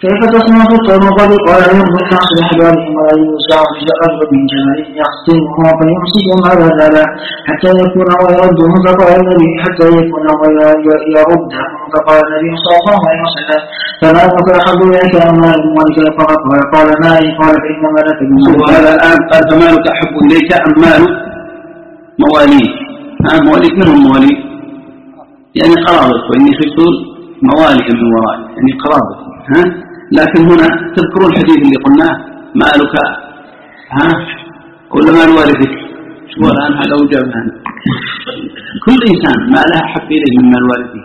كيف تصنع في الطرقات؟ قال ينظر ناصر حبالهم ولا يوسع رجل من جمال يختمه فيمسكهم على ذلك حتى يكون ويرده فقال النبي حتى يكون ويرده فقال النبي صلى الله عليه وسلم فما لك أحب إليك أموال أموالك فقط قال مالي قال فإنما لك هذا الآن قال فما لك أحب إليك أموال مواليك مواليك منهم مواليك يعني قرابط وإني خفت موالك من ورائي يعني قرابط لكن هنا تذكرون الحديث اللي قلناه مالك ولا مال والدك شو الآن هذا وجابها كل إنسان ما له حق إليه من مال والده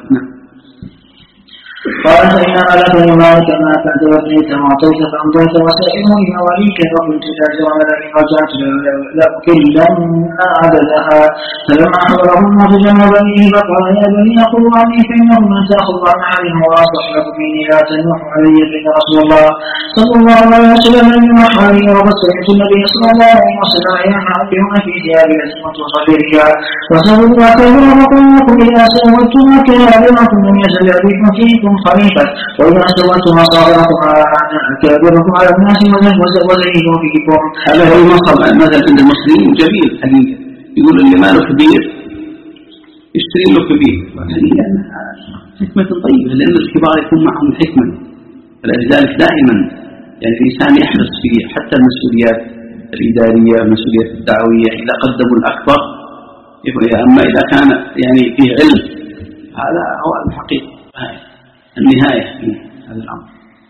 قال فإنما لك مالك ما أكلت وأبنيت وأعطيت فأمضيت وسائله إلى وليك وقلت لا جرم لئن رجعت لأكلن عددها فلما حضره الموت جمع بنيه فقال يا بني قلوا عني فإنه من تأخذ عن أحدهم وأصلح لكم مني لا تنوح علي فإن رسول الله صلى الله عليه وسلم لم ينوح علي وقد سمعت النبي صلى الله عليه وسلم ينهى بهم في ثيابي التي كنت أصلي فيها وسألوا الله كبيرا وقل لكم إذا سألتم كابركم لم يزل أبيكم فيكم خليفة وإذا سويتم صابركم على كابركم على الناس وزينوا فيكم. هذا هو مثل عند المسلمين جميل حقيقة يقول اللي ماله كبير يشتري له كبير حكمة طيبة لأن الكبار يكون معهم حكمة فلذلك دائما يعني الإنسان يحرص في حتى المسؤوليات الإدارية المسؤوليات الدعوية إذا قدموا الأكبر أما إذا كان يعني فيه علم هذا هو الحقيقة النهاية في هذا الأمر.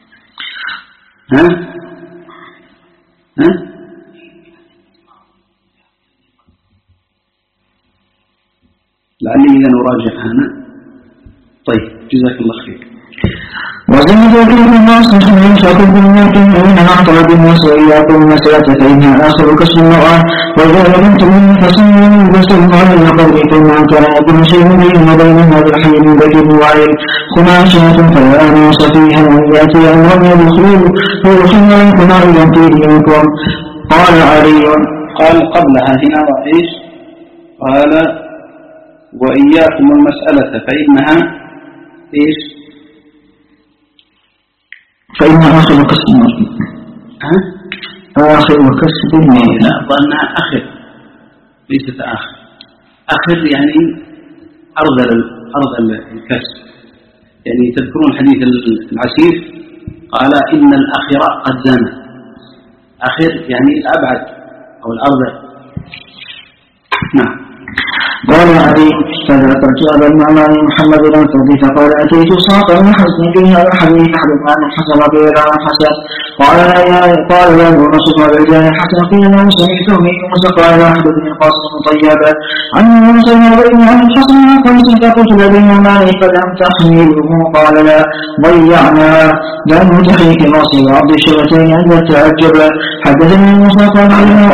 لعلي إذا نراجع هنا. طيب جزاك الله خير. وزمد كل الناس من شاكب الموطن وإن أعطى بالناس وإياكم مسألة فإنها آخر كسر المرأة وإذا لمنتم من فسنوا بسرهم على القول ثم كان يكون شيء بينهم وبينهم الحي من ذكر وعين خماشات فلا نوص فيها وإن يأتي أمرهم يدخلوا فيدخلوا منكم عيدا في دينكم. قال علي قال قبلها هنا وإيش قال وإياكم المسألة فإنها إيش فإنها آخر كسب المرء آخر كسب المرء لا ظنها آخر ليست آخر يعني أرض الكسب يعني تذكرون حديث العسير قال إن الآخر قد زنى آخر يعني الأبعد أو الأرض. نعم. قال علي فذكرت أبا المعمار محمد بن فضي فقال أتيت صاحب بن حسن في هذا الحديث حدث عن الحسن غير عن حسن قال يا يونس قال رجال حسن قيل له سمعته من يونس قال أحد بن القاسم طيبا عن يونس بن عن الحسن قال فقلت لابن المعمار فلم تحمله قال لا ضيعنا لم تحيك ناصي وعبد الشبتين عند التعجب حدثني موسى قال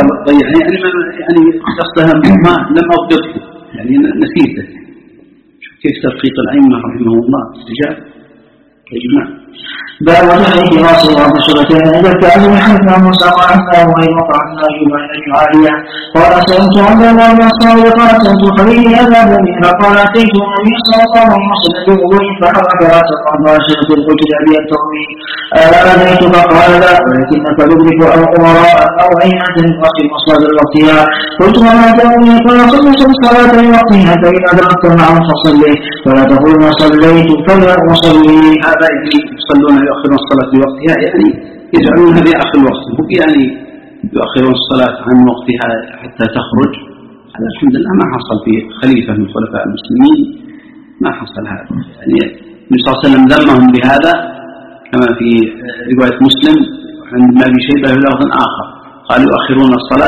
يعني قصدها ما لم أضبطه يعني نسيته كيف تدقيق الأئمة رحمه الله استجاب إجماع باب تحريك راسه وعبد الشبتين عند التعلم حدثنا موسى قال حدثنا وغير وقعتنا أيوب عن أبي عالية قال سألت عبد الله بن الصالح قال سألت خليل أبا بني فقال أتيت النبي صلى الله عليه وسلم بوضوء فحرك راسه قال شرط قلت لأبي التومي أتيتك قال لا ولكنك تدرك أو أمراء أو أينة وأخي مصادر وقتها قلت وما تأمي قال صلت الصلاة لوقتها فإن أدركت معه فصلي ولا تقول ما صليت فلا أصلي. هذا يصلون يؤخرون الصلاة لوقتها يعني يجعلونها بآخر الوقت يعني يؤخرون الصلاة عن وقتها حتى تخرج. هذا الحمد لله ما حصل في خليفة من خلفاء المسلمين ما حصل هذا يعني النبي صلى الله عليه وسلم ذمهم بهذا كما في رواية مسلم عند أبي شيبة بلفظ آخر قال يؤخرون الصلاة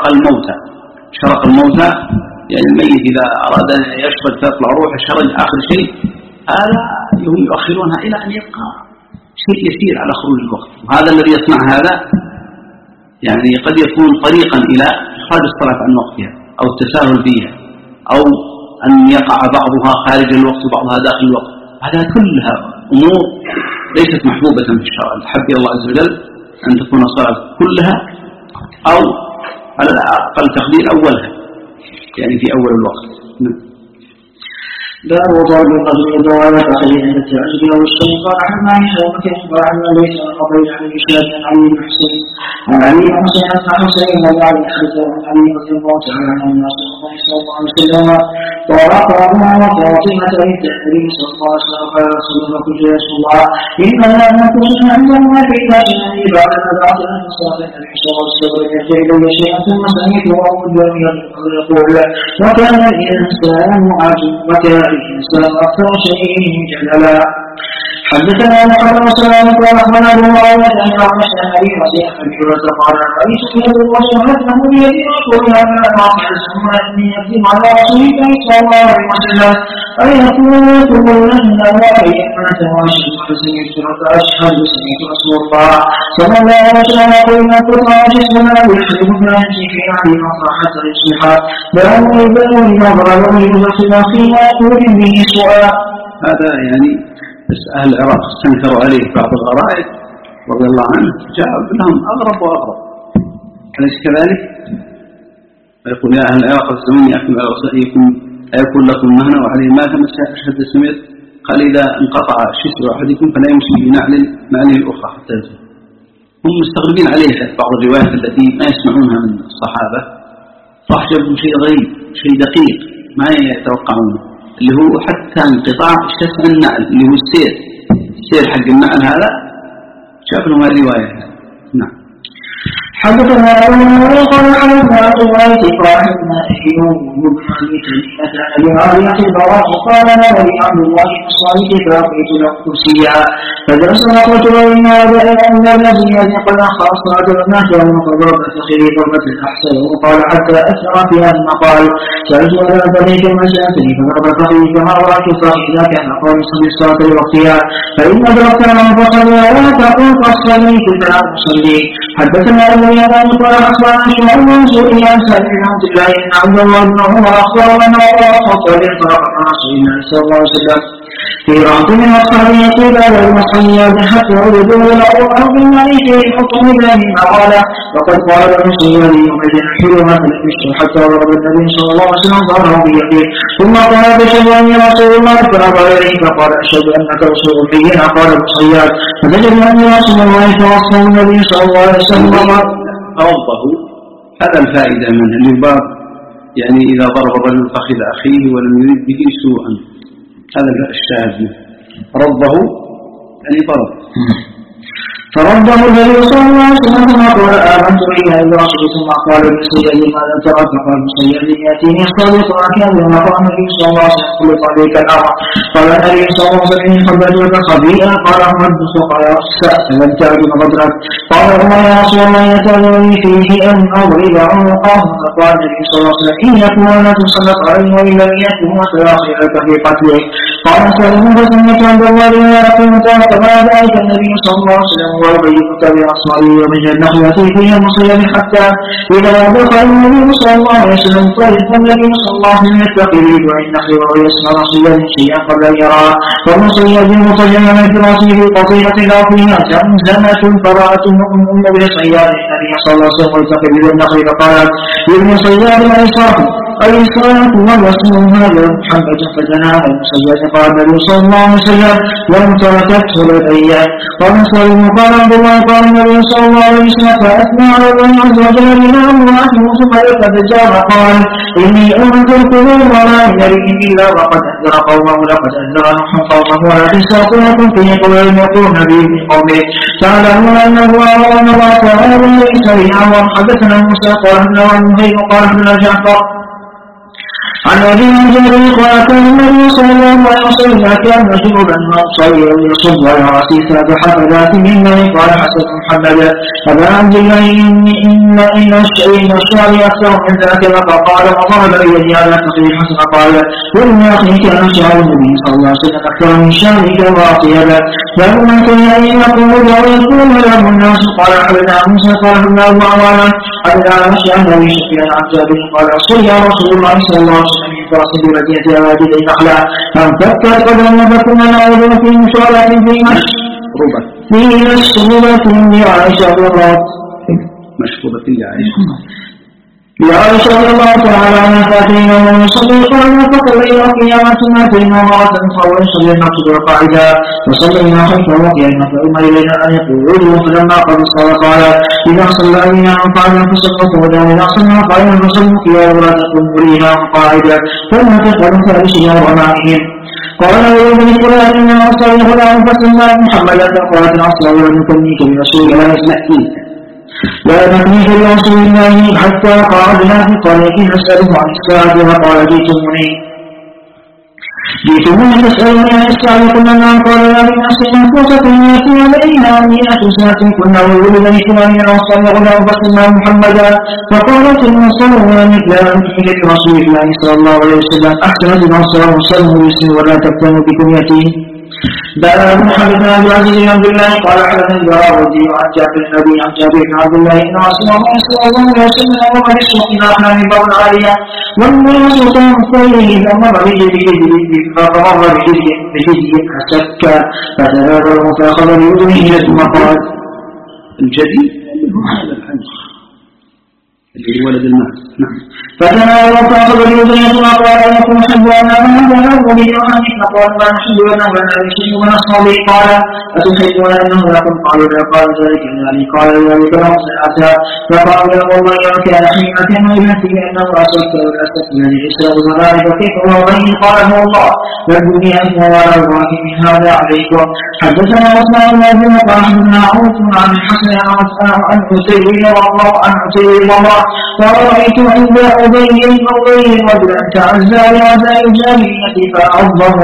شرق الموتى يعني الميت إذا أراد أن يشرد تطلع روحه شرج آخر شيء هذا هم يؤخرونها إلى أن يبقى شيء يسير على خروج الوقت. وهذا الذي يصنع هذا يعني قد يكون طريقا إلى إخراج الصلاة عن وقتها أو التساهل فيها أو أن يقع بعضها خارج الوقت وبعضها داخل الوقت. هذا كلها أمور ليست محبوبة في الشرع. الحب الله عز وجل أن تكون الصلاة كلها أو على الأقل تقدير أولها يعني في أول الوقت. باب ضرب الرجل دوالة أخيه عند التعجب أو الشيء. قال حنا يحيى قال حنا ليس من قبيل عن إشاد عن علي بن حسين عن علي بن حسين عن حسين بن علي حدث عن علي رضي الله تعالى عنه أن رسول الله صلى الله عليه وسلم طرق أبوها وفاطمة بنت النبي صلى الله عليه وسلم قال رسول الله قلت يا رسول الله إن لا نكون عندنا في ذات النبي بعد أن بعد أن تصاب النبي صلى الله عليه وسلم يرجع إلي شيئا ثم سمعت وهو يقول وكان الإنسان أكثر شيء جدلا. حدثنا محمد بن سلام قال أخبرنا أبو معاوية عن أعمش عن أبي مسيح أبي هريرة قال رأيت في يد الرجل مثله بيد رسولها من الواقع ثم أني يكذب على رسول الله صلى الله عليه وسلم أيقول أن وعي أنت وأشهد فسمعت أشهد سمعت رسول الله صلى الله عليه وسلم يقول ما قطع جسمنا يحرم ما يمشي في أهل مصر حتى يصبح بأمر بأمر نظر ويجوز في الأخير ويقول به سؤال. هذا يعني بس أهل العراق استنكروا عليه بعض الغرائب رضي الله عنه جاء لهم أغرب وأغرب أليس كذلك؟ فيقول يا أهل العراق الزمن يأكل على رسائكم أيكون لكم مهنة وعليه ماذا أشهد سمير قال إذا انقطع شسر أحدكم فلا يمشي بنعل الأخرى حتى يزول. هم مستغربين عليه بعض الروايات التي ما يسمعونها من الصحابة فأحجبهم شيء غريب شيء دقيق ما يتوقعونه اللي هو حتى انقطاع شسر النعل اللي هو السير حق النعل هذا شاف لهم الرواية. نعم. حدثنا أبو معاوية قال حدثنا عبد الله قال حدثنا أيوب بن أبي تميمة عن أبي عالية البراء قال نبي عبد الله بن الصالح فلقيت له كرسيا فدرسنا قلت له إن هذا أن الذي قد أخر الصلاة والناس ومن ضرب فخذي ضربة الأحسن وقال حتى أسرع في هذا المقال سألت ولا بنيك ما سألتني فضرب فخذي فما رأيت فإذا كان قال صلي الصلاة لوقتها فإن أدركت من فصلي ولا تقول فصلي فلا تصلي. حدثنا أبو يمان قال أخبرنا شعيب بن زهري عن سالم بن عبد الله أن عبد الله بن عمر أخبر أنه قال خطب انطلق مع رسول الله صلى الله عليه وسلم في رهط من أصحابه يقول على المصليات حتى عبدوا له أو بالمعي في الحكم ذلك قال وقد قال المصلي يومئذ حلوها فلم حتى ضرب النبي صلى الله عليه وسلم ظهره بيده ثم قال بشهد أني رسول الله فنظر إليه فقال أشهد أنك رسول الله قال المصليات فسجد أني رسول الله فوصفه النبي صلى الله عليه وسلم ربه. هذا الفائدة منه الباب يعني إذا ضرب الرجل فخذ أخيه ولم يرد به سوءا هذا الشاهد ربه يعني ضرب. فرده النبي صلى الله عليه وسلم ثم قال آمنت بالله ورسوله ثم قال لسيدي ماذا ترى فقال سيدي يأتيني الصادق وكان لما قال النبي صلى الله عليه وسلم قلت عليك الأرض قال النبي صلى الله عليه وسلم خبرتك خبيئا قال أحمد فقال لم تعجب غدرك قال الله يا رسول الله يتعلمني فيه أن أضرب عنقه فقال النبي صلى الله عليه وسلم إن يكون لا تسلط عليه وإن لم يكن فلا خير لك في قتله. قال سلم فسمعت عند الله لا يقول فما ذلك النبي صلى الله عليه وسلم ويبينك بأصحابه ومن النخلة فيها مصير حتى إذا دخل النبي صلى الله عليه وسلم طرف النبي صلى الله عليه وسلم يتقي وإن النخل ويسمع رسولا شيئا قبل أن يرى فالمصير المتجمع في راسه في قطيعة لا فيها زمزمة فرأت أم بصياد النبي صلى الله عليه وسلم ويتقي بالنخل فقالت لابن صياد الإسراف والرسول هذا محمد فجناه المسجد قال النبي صلى الله عليه وسلم لم تركته لدي ونصر قال عبد الله قال النبي صلى الله عليه وسلم فأثنى على الله عز وجل بناه وأحمد ثم يتفجر قال إني أنذركم وما يريد إلا وقد أنذر قومه لقد أنذر نوح قومه ولا تستطيعكم فيه قول يقول نبي من قومه تعلمون أنه أمر الله تعالى ليس بأمر. حدثنا موسى قال ابن وهيب قال ابن جعفر عن أبي جابر قال كان النبي صلى الله عليه وسلم كان جنبا مصيرا يصب على رأسه ثلاث حفلات من ماء قال حسن محمد أبا عبد الله إن الشعر أكثر من ذاك فقال وضرب بيدي على فخذ حسن قال وإن أخي كان شعر النبي صلى الله عليه وسلم أكثر من شعرك وأطيبا فلما كان أن يقول ويكون له الناس قال حبنا موسى قال حبنا الله وعلا حبنا مشي النبي شفيا عن جابر قال صلى رسول الله صلى الله عليه وسلم من فرس بمدينة أواجد النخلة فانفكت قدم فكنا نعوذ في مشارة في مشروبة لعائشة الرب مشروبة لعائشة لعائشة رضي الله تعالى عنها فاتينا ومن يصلي قائما فصلينا قياما ثم اتينا مرة أخرى ونصلي نقصد قاعدا فصلينا خلفه قياما فأمر إلينا أن يقولوا فلما قد صلى قال إذا صلى بنا قائما فصلوا قعودا وإذا صلى قائما فصلوا قياما ولا تقوموا لينا قاعدا فلما تفعلوا فأرسلوا أمامهم. قال ولد بن فلان إن أصلي غلام فسمى محمدا فقالت العصر ولم يكنيك برسول الله اسمعين لا نبنيك برسول الله حتى قعدنا في طريق نسأله عن الساعة فقال جئتموني تسألوني عن الساعة قلنا نعم قال لا من أصل منفوسة يأتي علينا 100 سنة كنا وولد بن فلان إن أصلي غلام فسمى محمدا فقالت النصر ولم لا نبنيك برسول الله صلى الله عليه وسلم أحسن النصر وسلموا يسلم ولا تبتنوا بكنيته. باب حدثنا عبد العزيز بن عبد الله قال حدثنا البراودي عن جابر بن عن جابر بن عبد الله ان رسول الله صلى الله عليه وسلم امر بالسوق الاحلام بون عاليه والناس تنفيه فمر بجزء فسك فتناوله فاخذ باذنه ثم قال الجديد هذا الحديث اللي ولد الناس. نعم. فتناوله فاخذ باذنه ثم قال لكم حب انا هذا ولي عنك فقال ما نحب لنا ولا شيء من اصحابه قال اتحبون انه لكم قالوا لا قال ذلك يعني قال ذلك لهم ساعتها فقال له والله لو كان حينة ابنتي انه اسلك والاسلك الذي اسلم المغارب كيف هو بين قال هو الله والدنيا ولا الله من هذا عليكم. حدثنا عثمان بن ابي قال حدثنا عوف عن الحسن عن عتيب الله قال رايت عند ابي رجلا تعزى لعزاء الجاهليه فاعظه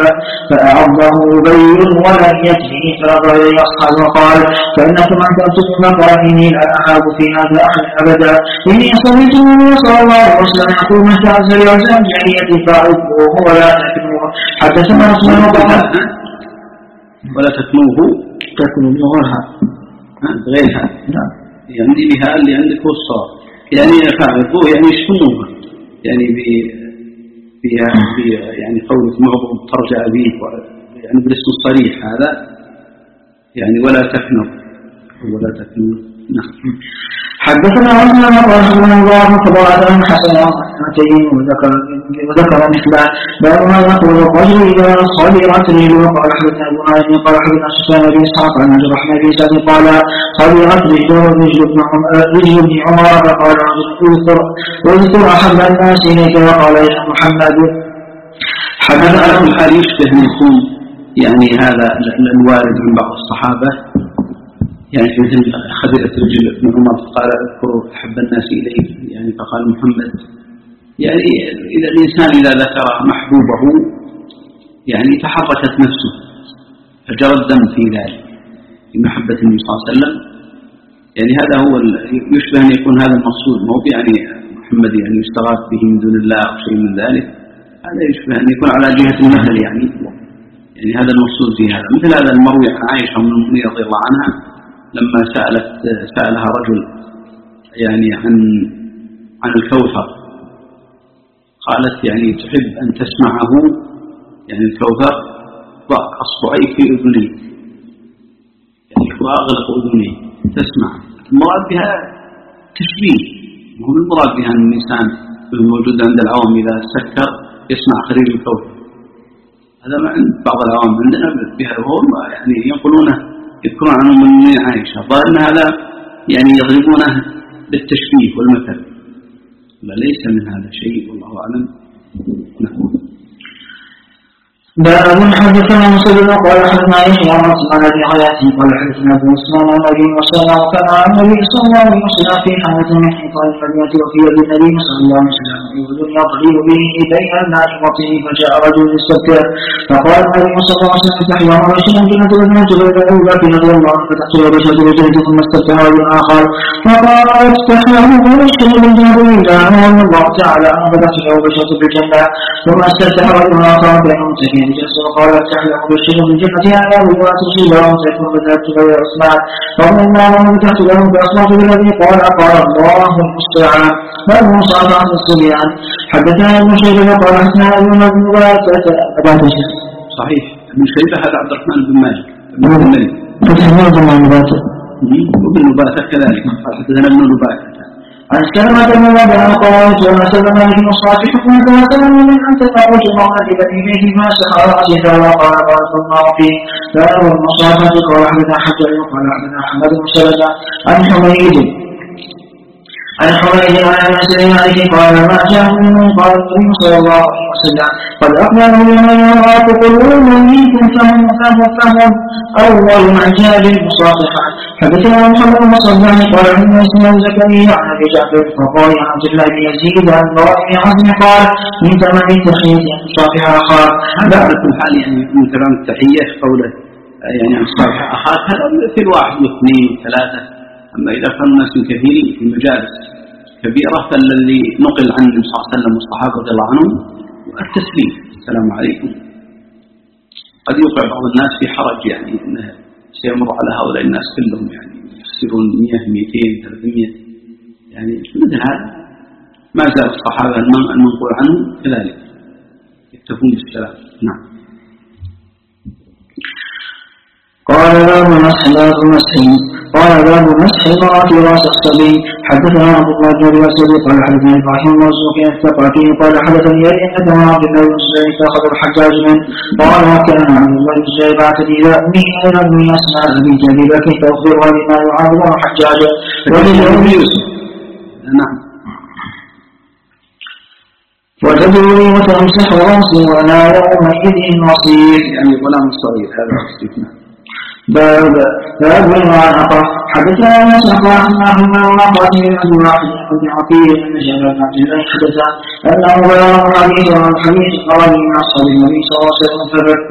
ابي ولم يتهه فأبى يصحى وقال فإنكم أنتم مقامني لا أحاب في هذا أحد أبدا إني سمعت النبي صلى الله عليه وسلم يقول من تعزى لعزاء الجاهلية فأعظه ولا تكنوه. حدثنا عثمان ولا تكنوه غيرها غيرها. نعم. يعني بها اللي عندك هو الصواب يعني فأعظوه يعني يشتموها يعني يعني قولك معظم ترجع به يعني بالاسم الصريح هذا يعني ولا تكنوا. نعم. حدثنا عثمان قال حدثنا الله تبارك عن حسن عتيم وذكر مثله باب ما يقول الرجل اذا صبرت رجله وقال حدثنا ابو نعيم قال حدثنا سفيان بن اسحاق عن عبد الرحمن بن سعد قال صبرت رجل ابن عمر فقال اذكر احب الناس اليك وقال يا محمد. حدثنا له الحال يشبه ان يكون يعني هذا الوارد من بعض الصحابه يعني في مثل خبيرة رجل ابن عمر قال اذكر أحب الناس إليه يعني فقال محمد يعني إذا الإنسان إذا ذكر محبوبه يعني تحركت نفسه فجرى الدم في ذلك في محبة النبي صلى الله عليه وسلم يعني هذا هو يشبه أن يكون هذا المقصود مو يعني محمد يعني يستغاث به من دون الله أو شيء من ذلك هذا يشبه أن يكون على جهة المثل يعني هذا المقصود في هذا مثل هذا المروي عن عائشة أم المؤمنين رضي الله عنها لما سألها رجل يعني عن الكوثر قالت يعني تحب أن تسمعه يعني الكوثر ضع أصبعيك في أذني يعني وأغلق أذني تسمع. المراد بها تشبيه وهو المراد بها أن الإنسان الموجود عند العوام إذا سكر يسمع خرير الكوثر هذا ما عند بعض العوام عندنا بها وهم يعني ينقلونه يذكرون عنه من عائشة ظاهر أن هذا يعني يضربونه بالتشبيه والمثل لا ليس من هذا شيء والله أعلم. نقول باب حدثنا مسلم قال حدثنا يحيى عن عثمان بن حياتي قال حدثنا ابو عثمان عن ابي وسلم وكان عن النبي صلى الله عليه وسلم في حالة من حيطان المدينة وفي يد النبي صلى الله عليه وسلم يولد يضرب به بين الناس وطنه فجاء رجل يستبكر فقال النبي صلى الله عليه وسلم تحيا ورسول جنة وجنة فإذا في نظر الله فتحصل بشرة وجنة ثم استبكر رجل آخر فقال تحيا ورسول جنة إلا أن الله تعالى أن فتحصل بشرة بالجنة ثم استبكر رجل آخر فإنهم سكين وقال افتح له بالشر من جهة أعلى ولا تصيب لهم سيكون بذلك غير عثمان رضي الله عنه فتحت لهم فأصبحت بالذي قال الله المستعان بل مصافحة الصبيان. حدثنا ابن شيبة قال حدثنا ابن نباتة صحيح ابن شيبة هذا عبد الرحمن بن مالك ابن نباتة وابن نباتة كذلك قال حدثنا ابن نباتة عن سلمة بن وضع قال سلم عليه مصافحكم فسلم من أن تقعوا جمعات بني فيه ما سحر رأسه وقال بارك الله فيه فأنا المصافحة قال أحدنا حجر وقال أحدنا حمد مسلمة عن حميد عن أنس بن مالك قال ما جاء من قال النبي صلى الله عليه وسلم قد أقبلوا لمن يراك قلوب منكم فهم أول من جاء بالمصافحة. حدثنا محمد بن صباح قال عن اسمه زكريا عن أبي جعفر فقال عن عبد الله بن يزيد عن ضرائب بن عزم قال من ثمن التحية المصافحة أخاك. هذا على كل حال يعني من كلام التحية قوله يعني المصافحة أخاك هذا في الواحد واثنين وثلاثة. أما إذا كان الناس كثيرين في مجالس كبيرة فالذي نقل عن النبي صلى الله عليه وسلم والصحابة رضي الله عنهم التسليم السلام عليكم. قد يوقع بعض الناس في حرج يعني أنه سيمر على هؤلاء الناس كلهم يعني يفسرون 100 200 300 يعني مثل هذا ما زال الصحابة المنقول عنهم كذلك يكتفون بالسلام. نعم. قال باب مسح قال باب مسح المرأة راس الصبي. حدثنا عبد الله بن الاسود قال حدثنا ابراهيم المرزوق الثقفي قال حدثني ان كان عبد الله بن الزبير فاخذ الحجاج منه قال وكان عبد الله بن الزبير بعثني الى امه الى ابن اسماء بنت ابي بكر فاخبرها بما يعاظم حجاجا ولد يوسف. نعم. وتدعوني وتمسح راسي وانا يومئذ نصير يعني غلام صغير هذا استثناء. باب العنقة. حدثنا الناس أخبرنا وقاتل عبد الواحد بن عقيل أن جابر بن عبد الله حدث أنه بلغ الحديث قال من أصحاب النبي صلى الله عليه وسلم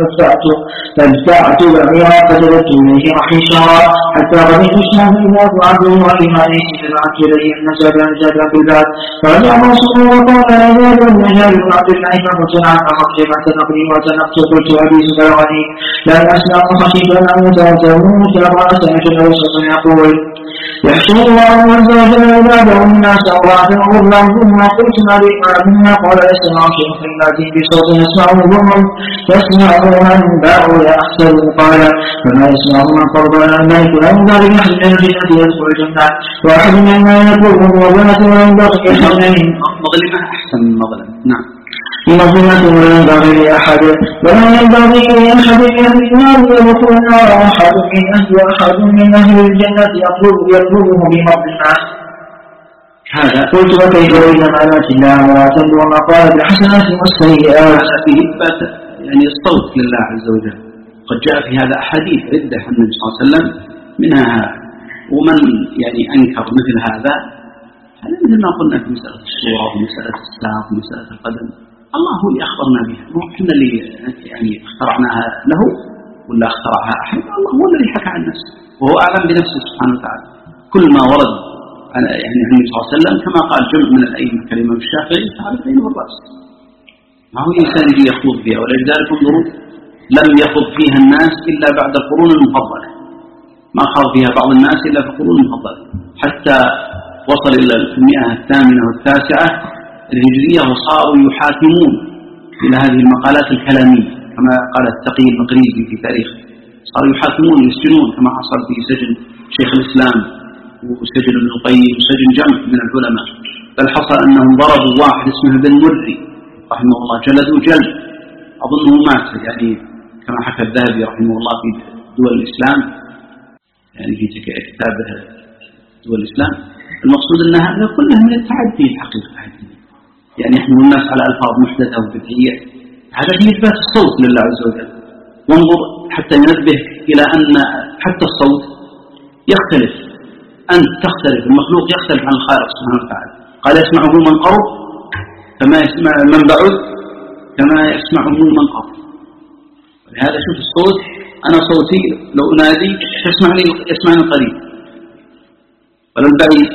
فابتعت بعيرا فجلدت إليه رحيشا حتى غنيت الشام إلى عبد الله ما ليس فبعثت إليه أن جابر بالباب فرجع رسول وقال يا جابر بن جابر بن عبد الله فقلت نعم فقد اعتنقني واعتنقت قلت حديث بلغني لا أسمع خشيت أن أموت وتموت لقد سمعت النبي صلى الله عليه وسلم يقول يحشر الله عز وجل عباده الناس أورادا غرلا ثم قلت ما بما قال يسمع شيء فإناتي بصوت يسمعه ظلم يسمعه من باع يحسب قال فما يسمعه من قرب الملك لا ينبغي أحد من الجنة يدخل الجنة واحد مما يقول وبنة وينبغي مظلمة أحسن من مظلمة. نعم. مظلمة لا ينبغي لأحد ولا ينبغي لأحد من أهل النار يدخل النار وأحد من أهل الجنة يطلبه بمظلمة. هذا قلت وكيف إذا مالت الله ولا تنظر ما قال بالحسنات والسيئات. فيه إثبات يعني الصوت لله عز وجل. قد جاء في هذا أحاديث عدة عن النبي صلى الله عليه وسلم منها ومن يعني أنكر مثل هذا مثل ما قلنا في مسألة الصورة ومسألة الساق ومسألة القدم الله هو اللي أخبرنا بها مو إحنا اللي يعني اخترعناها له ولا اخترعها أحد. الله هو الذي حكى عن نفسه وهو أعلم بنفسه سبحانه وتعالى. كل ما ورد يعني عن النبي صلى الله عليه وسلم كما قال جمع من الأئمة كالإمام الشافعي فعلى العين والرأس. ما هو إنسان يجي يخوض فيها ولذلك انظروا لم يخوض فيها الناس إلا بعد القرون المفضلة. ما خاض فيها بعض الناس إلا في القرون المفضلة حتى وصل إلى 108 و9 الهجرية وصاروا يحاكمون إلى هذه المقالات الكلامية كما قال التقي المقريزي في تاريخه. صاروا يحاكمون يسجنون كما حصل في سجن شيخ الإسلام وسجن ابن القيم وسجن جمع من العلماء. بل حصل أنهم ضربوا واحد اسمه ابن مري رحمه الله جلدوا جلد أظنه مات يعني كما حكى الذهبي رحمه الله في دول الإسلام يعني في كتابه دول الإسلام. المقصود أن هذا كله من التعدي الحقيقة يعني يحمل الناس على ألفاظ محدثة وبدعية. هذا في إثبات الصوت لله عز وجل. وانظر حتى ينبه إلى أن حتى الصوت يختلف. أنت تختلف المخلوق يختلف عن الخالق سبحانه وتعالى. قال يسمعه من قرب كما يسمع من بعد كما يسمعه من قرب. ولهذا شوف الصوت أنا صوتي لو أنادي يسمعني القريب ولا البعيد.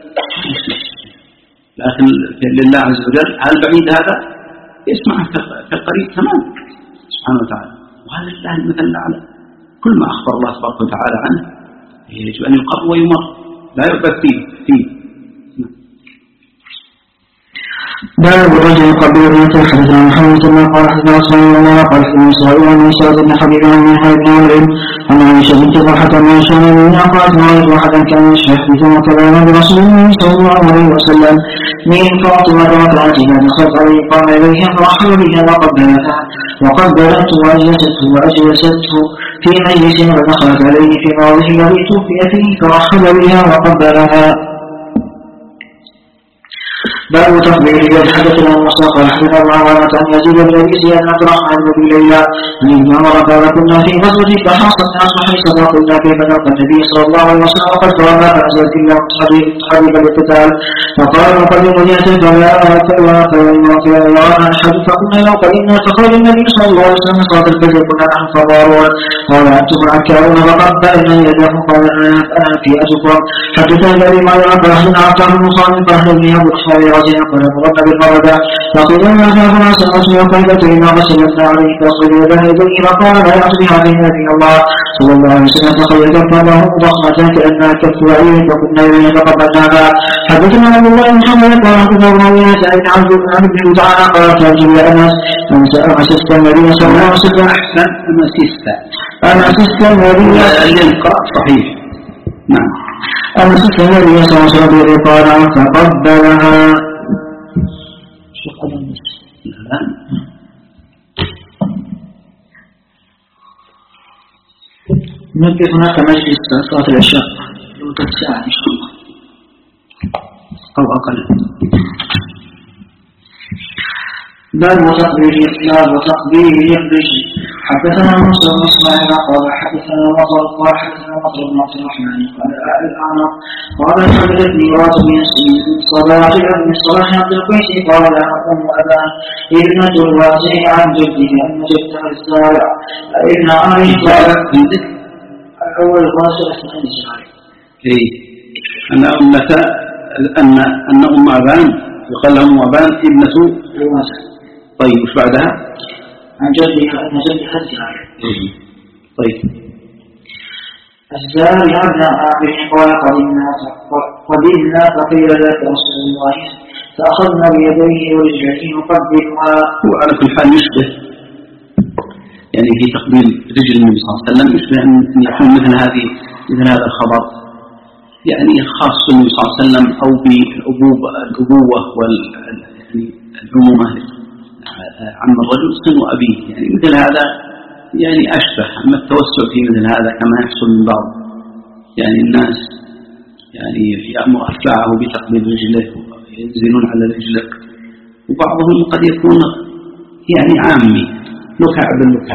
لكن لله عز وجل هل البعيد هذا يسمعه كالقريب تمام سبحانه وتعالى. وهذا لله المثل الأعلى. كل ما أخبر الله تبارك وتعالى عنه يجب أن يقر ويمر لا يعبث فيه. باب الرجل قبل أن حدثنا محمد بن قال حدثنا صلى الله عليه وسلم قال حدثنا إسرائيل بن حبيب بن بن عن عائشة بنت طلحة ما شاء من قالت رأيت أحدا كان يحدث كلام برسول الله صلى الله عليه وسلم من فاطمة ركعتها دخلت عليه قام إليها فرحب بها وقبلته وأجلسته في مجلس ودخلت عليه في موضع الذي توفي فيه فرحب بها وقبلها. باب تقبيل اليد. حدثنا موسى قال حدثنا معاوية عن يزيد بن ابي زياد عبد الرحمن بن ليلى عن ابن عمر قال كنا في غزوة فحاصرنا اصبح فقلنا كيف نلقى النبي صلى الله عليه وسلم وقد فرنا فنزلت الا حبيب القتال فقال نقدم اليد فلا احد فقلنا لو قدمنا فقال النبي صلى الله عليه وسلم صلاه الفجر كنا نحن فضارون قال انتم عكارون فقبلنا يده قال انا في اتكم حدثنا الذي ما يرى فاحدنا عطار بن خالد فاحدثني ابو الخالد قال مرد بالمرضى فقيل ما جاءنا سألت وقيلتين غسلتنا عليه فأخذ يدها يديه فقال لا يعطي عليه نبي الله صلى الله عليه وسلم فقد كفله ضخمة كأنها كف عين فكنا إليه فقبلناها. حدثنا عبد الله بن محمد قال حدثنا معاوية عن ابن تعالى قال تاجر لأنس أمسست النبي صلى الله عليه وسلم أحسن أمسست النبي القراءة صحيح. نعم أمسست النبي صلى الله عليه وسلم قال فقبلها. نوقف هناك مجلس صلاة العشاء لمدة ساعة إن شاء الله أو أقل. باب تقبيل الرجل. حدثنا موسى بن اسماعيل قال حدثنا مطر بن عبد الرحمن قال الأعمى قال حدثني مراد بن صلاح بن صلاح عبد القيس قال لها أم أبان ابنة الوازع عن جده أن جدها الزارع ابن عائشة قال الأول الوازع اثنين الزارع. أن أم أبان يقال لها أم أبان ابنة الوازع. طيب وش بعدها؟ عن جدها أن جدها الزارع. طيب الزارع ابن عامر قال قدمنا فقيل ذاك رسول الله فأخذنا بيديه ورجليه نقبلها. وعلى كل حال يشبه يعني في تقبيل رجل النبي صلى الله عليه وسلم يشبه أن يكون مثل هذا الخبر يعني خاص بالنبي صلى الله عليه وسلم أو بالأبوة والعمومة عم الرجل سن أبيه يعني مثل هذا يعني أشبه. أما التوسع في مثل هذا كما يحصل من بعض يعني الناس يعني يأمر أتباعه بتقبيل رجله وينزلون على رجله وبعضهم قد يكون يعني عامي لكع باللكع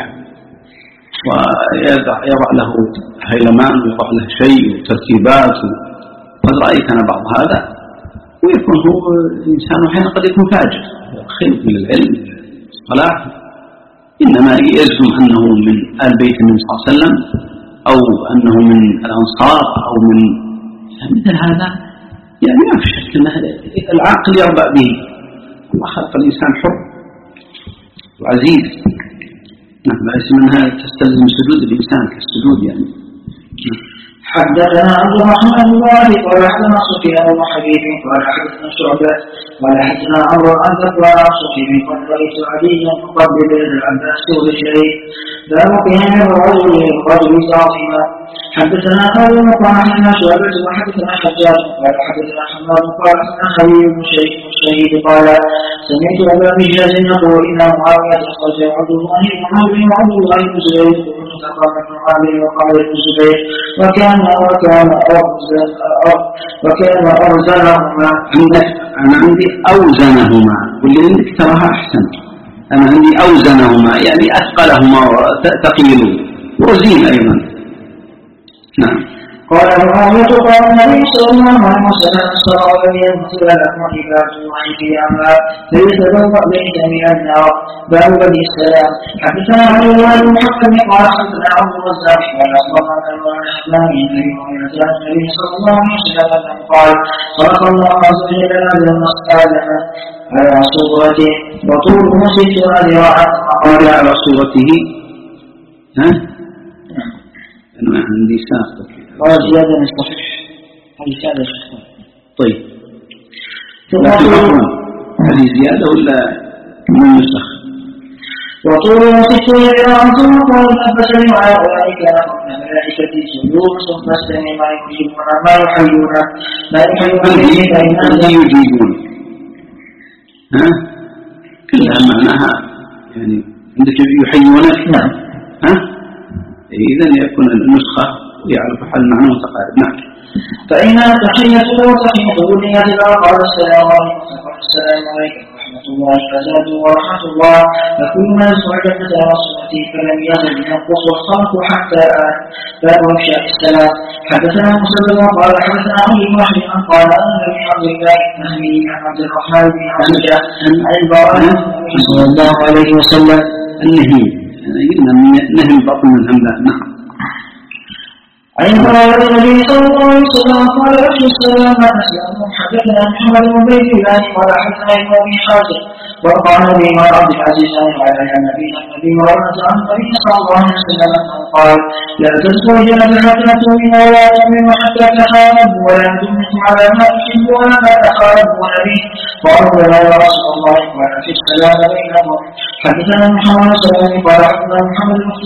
ويضع له هيلمان ويضع له شيء وترتيبات قد رأيت أنا بعض هذا ويكون هو الإنسان أحيانا قد يكون فاجر خير من العلم الصلاح إنما يزعم أنه من آل بيت النبي صلى الله عليه وسلم أو أنه من الأنصار أو من مثل هذا يعني ما في شك أن العقل يربأ به. الله خلق الإنسان حر وعزيز. نعم ليس منها تستلزم سجود الإنسان كالسجود يعني. حدثنا عبد الرحمن بن وهب قال حدثنا سفيان بن حبيب قال حدثنا شعبة قال حدثنا عمرو عن ذكوان عن سفيان قال رأيت عليا يقبل يد العباس ورجليه باب قيام الرجل عظيما. حدثنا هذا قال حدثنا شعبة وحدثنا حجاج قال حدثنا حماد قال حدثنا خليل بن الشهيد قال سمعت أبا مجاز يقول إن معاوية أخرج عبد الله بن عمرو وعبد الله بن زبير فقام ابن عامر وقال ابن الزبير وكان أرزلهما. أنا عندي أوزنهما واللي عندك تراها أحسن. أنا عندي أوزنهما يعني أثقلهما وتقيل وزين أيضا. نعم. قال معاوية قال النبي صلى الله عليه وسلم صلى لم يمثل لكم عباد الله قياما فيتبوأ بيت من النار. باب بني السلام. حدثنا علي بن محمد قال حدثنا عبد الرزاق قال أخبرنا الرحمن بن النبي صلى الله عليه وسلم قال خلق الله عز وجل آدم على صورته وطوله 6 ذراعا قال على صورته أنا عندي ساقط قال زيادة من الصحيح هذه زيادة شخصية. طيب هذه زيادة ولا من النسخ؟ وطولها 60 ذراعا ثم قال فسلم على أولئك لهم الملائكة جلوس فاستمع ما يجيبون ما يحيون به يجيبون كلها معناها يعني عندك يحيونك. نعم. إذا يكون النسخة ويعرف حال معنى متقارب. نعم. فإن تحيته وتحية الدنيا إذا قال السلام عليكم فقال السلام عليكم ورحمة الله وبركاته ورحمة الله فكل ما يسمع جنة رسولته فلم يزل ينقص الخلق حتى باب إفشاء السلام. حدثنا مسلم قال حدثنا أبي واحد قال أنا بن عبد الله النهمي عن عبد الرحمن بن عبد عن البراء صلى الله عليه وسلم النهي نهي بطن من الهمدان. نعم. عن قال النبي صلى الله عليه وسلم قال أفشوا السلام أسلام. حدثنا محمد بن عبد الله قال حدثنا ابن أبي حازم وقال نبي ما عبد العزيز على النبي ورد عن النبي صلى الله عليه وسلم قال لا تدخل الجنة حتى تؤمنوا ولا تؤمنوا حتى تحاربوا ولا تمنكم على ما تحبوا ولا ما تحاربون به. قالوا لا يا رسول الله قال في السلام بينهم. حدثنا محمد صلى الله عليه وسلم قال حدثنا محمد بن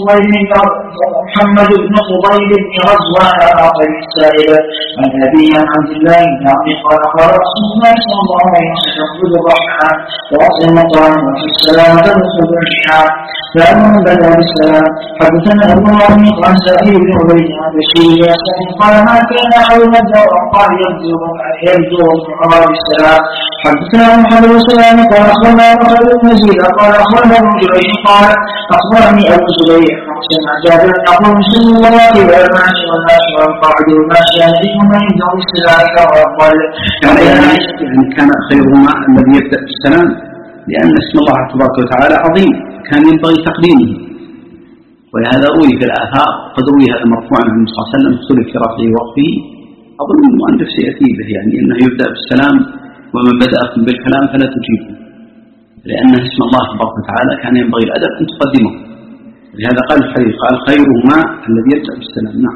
فضيل بن غزوان العاطري السائب عن أبي عن عبد الله بن عمرو قال قال رسول الله صلى الله عليه وسلم خذ الرحمن وأصل المطعم وفي السلام تدخل الرحمن فأمن بدأ بالسلام. حدثنا أبو عمرو قال سائل بن عبيد عن بشير يسأل قال ما كان حول الدور قال يبدو عمر بالسلام. حدثنا محمد بن سلام قال أخبرنا رجل المزيد قال أخبرنا ابن جريج قال أخبرني أبو زبير محسن عن جابر يقول مسلم الله والماشي والماشي والقاعد والماشي يهديهما يبدأ بالسلام وأفضل. يعني كان خيرهما الذي يبدأ بالسلام لأن اسم الله تبارك وتعالى عظيم كان ينبغي تقديمه، ولهذا روي في الآثار قد روي هذا مرفوعا عن النبي صلى الله عليه وسلم اختلف في رفعه ووقفه. أظن المؤلف سيأتي به يعني أنه يبدأ بالسلام ومن بدأكم بالكلام فلا تجيبوا، لأن اسم الله تبارك وتعالى كان ينبغي الأدب أن تقدمه، لهذا قال الحديث قال خيرهما الذي يبدأ بالسلام. نعم.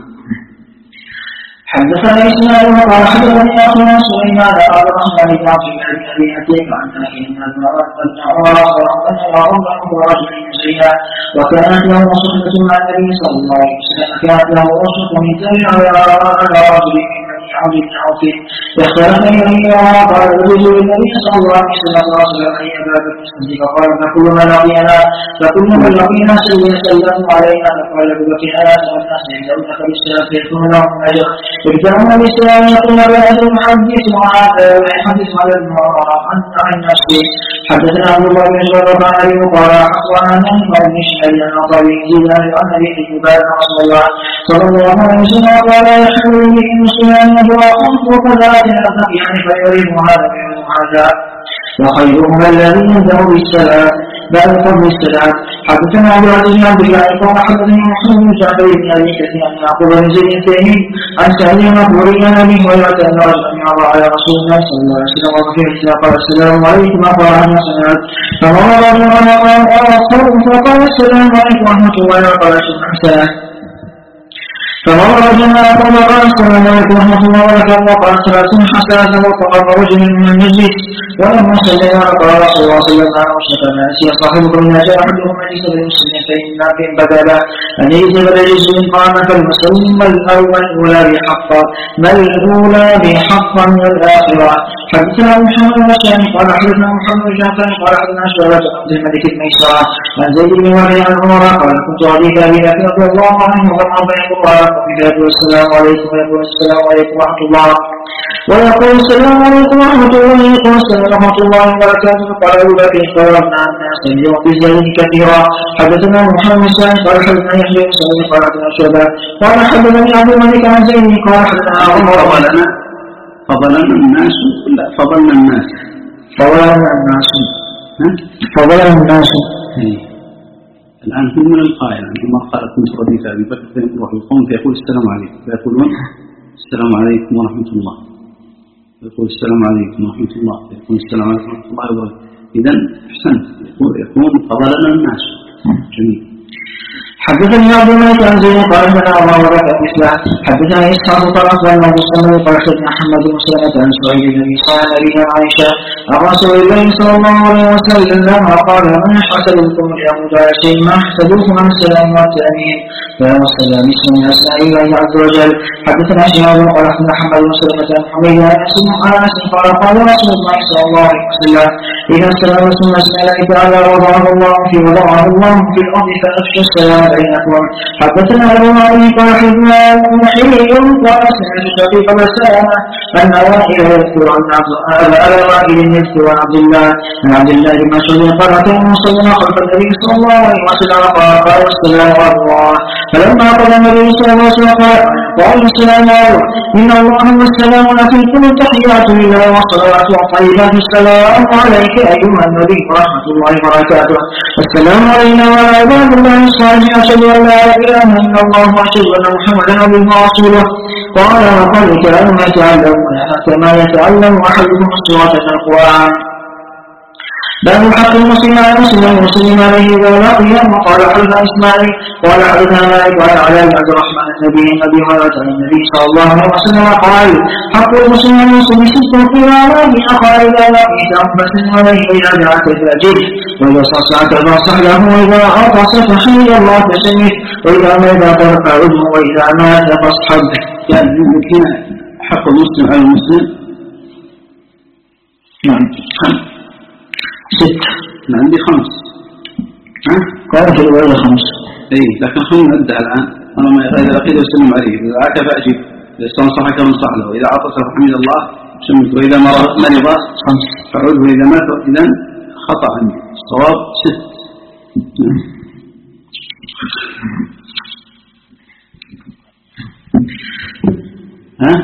حدثنا إسماعيل قال حدثني أخونا سليمان قال الرحمن بن عبد الله بن أبي حكيم عن أخي أن عمر ورجل زينا وكانت له صحبة مع النبي صلى الله عليه وسلم كانت له رشد من تبع على رجل عبد بن عوف فاختلف إليه وقال الرجل للنبي صلى الله عليه وسلم رسول أي أبا بكر الصديق قال فكل من لقينا سلم علينا فقال أبو بكر ألا ترى الناس يبدأونك بالسلام فيكون لهم أجر يبدأون بالسلام يقول بأهل المحدث وهذا ويحدث على المرأة عن نفسه. حدثنا أبو الله بن جبر عليه قال أخبرنا نهي بن شهيد عن طريق يزيد عن أبي حبان رسول الله صلى الله عليه وسلم قال يحمل به مسلم وقلت وقدرات الأرض يعني فيريد هذا هذا وخيرهما الذي يبدأ بالسلام بعد فضل السلام. حدثنا أبو عزيز عبد الله قال حدثني محمد بن جعفر بن أبي كثير عن يعقوب بن زيد التيمي عن سعيد المقبوري عن أبي هريرة أن رجلا يعرض على رسول الله صلى الله عليه وسلم وفيه قال السلام عليكم أخبر عن سنوات فمر رجل فقال السلام عليكم ورحمة الله وبركاته فمر رجل فقال السلام عليكم ورحمة الله وبركاته وقال صلاة حسنة وقال رجل من المجلس ولما سلم قال رسول الله صلى الله عليه وسلم نسي صاحبكم إذا جاء أحدهم مجلس بالمسلمين فإن بدل أن يجب رجل قام فالمسلم الأولى بحقا من الآخرة. حدثنا محمد بن بشار قال حدثنا محمد بن جعفر قال حدثنا شعبة عبد الملك الميسرة عن زيد بن وهب عن عمر قال كنت رديف أبي بكر رضي الله عنه وضع بين قال يقول السلام عليكم ويقول السلام عليكم ورحمة الله ويقول السلام عليكم ورحمة الله ويقول السلام ورحمة الله وبركاته. قال أبو بكر قررنا الناس اليوم بزيادة كثيرة. حدثنا محمد بن سعيد قال حدثنا يحيى بن سعيد قال حدثنا شعبة قال حدثني عبد الملك عن زيد قال حدثنا عمر فضلنا الناس الآن هم من القائل عندما قال كنت رديف أبي بكر فيروح القوم فيقول السلام عليكم فيقولون السلام عليكم ورحمة الله يقول السلام عليكم ورحمة الله يقول السلام عليكم ورحمة الله وبركاته. إذن أحسنت يكون فضلنا الناس. جميل. حدثني عبد الملك عن زيد قال لنا الله ولك مثله. حدثني اسحاق قال اخبرنا ابو السمري قال حدثنا محمد بن سلمة عن سعيد بن صالح بن عائشة عن رسول الله صلى الله عليه وسلم لما قال من حسبكم ليموت على شيء ما حسبوه عن السلام والتأمين فهو السلام اسم من اسماء الله عز وجل. حدثنا شهاب قال اخبرنا محمد بن سلمة عن حميد عن انس قال قال رسول الله صلى الله عليه وسلم اذا السلام اسم من اسماء الله تعالى وضعه الله في الارض فافشوا السلام بينكم. حدثنا ابو علي قال حدثنا محيي قال سمعت شقيق بسامه ان وائل يذكر عن عبد الله عن عبد الله بن مسعود قال اتينا صلى خلف النبي صلى الله عليه وسلم قال السلام على الله. فلما قال النبي صلى الله عليه وسلم قال السلام عليكم ان الله والسلام عليكم التحيات لله والصلوات والطيبات السلام عليك ايها النبي ورحمه الله وبركاته. السلام علينا وعلى عباد الله الصالحين اشهد ان لا اله الا الله واشهد ان محمدا عبده ورسوله. قال وقد كانوا يتعلمون كما يتعلم احدكم السوره من القران. باب حق المسلم على المسلم والمسلم عليه اذا لقيه. وقال حدثنا اسماعيل قال حدثنا مالك عن علاء بن عبد الرحمن النبي ابي هريره عن النبي صلى الله عليه وسلم قال حق المسلم على المسلم ست قيل عليه قال اذا لقيت فسلم عليه واذا دعاك فاجبه واذا استنصحك فانصح له واذا عطس فحمد الله فشمه واذا مات فارفعه واذا مات فاصحبه. يعني هنا حق المسلم على المسلم نعم 6. عندي 5. قال في الرواية 5. اي لكن خلينا نبدا الان. انا ما اذا لقيته وسلم عليه اذا عاك فاجب اذا استنصحك فانصح له واذا عطس فحمد الله شمت واذا مرض 5 فعوده واذا مات. اذا خطا عندي الصواب 6.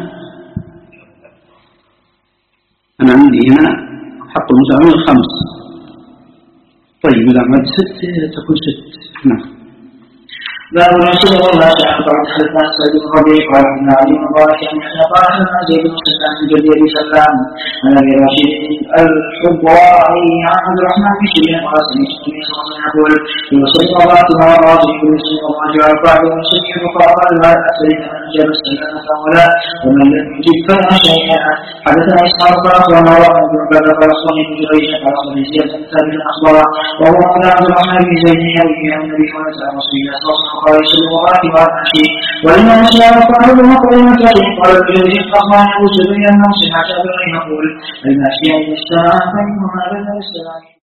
انا عندي هنا حق المسلمين 5. طيب إذا عملت 6 تكون 6. نعم. باب رسول الله تعالى بعد حدثنا سعيد بن ربيع قال ابن علي مبارك ان قال حدثنا زيد بن سلام بن جدير سلام عن ابي راشد الحبراني عن عبد الرحمن بن شيخ قال سمعت النبي صلى الله عليه وسلم يقول يصلي الله مع الراجل ويصلي الله جعل بعد ويصلي فقال لا اسالك من اجاب السلامه ولا ومن لم يجب فلا شيء. حدثنا اسحاق قال اخبرنا روح بن عباده قال اخبرني بن جريج قال اخبرني زياد بن ثابت اخبره وهو قال عبد الرحمن بن زيد يروي عن النبي صلى الله عليه وسلم قال يسلم الله وعلى ولما أشياء فعلوا مقرمة قال الجليل أخبرنا أبو زبير أنه سمع جابر يقول الماشية المجتمع فإنهما بين السلام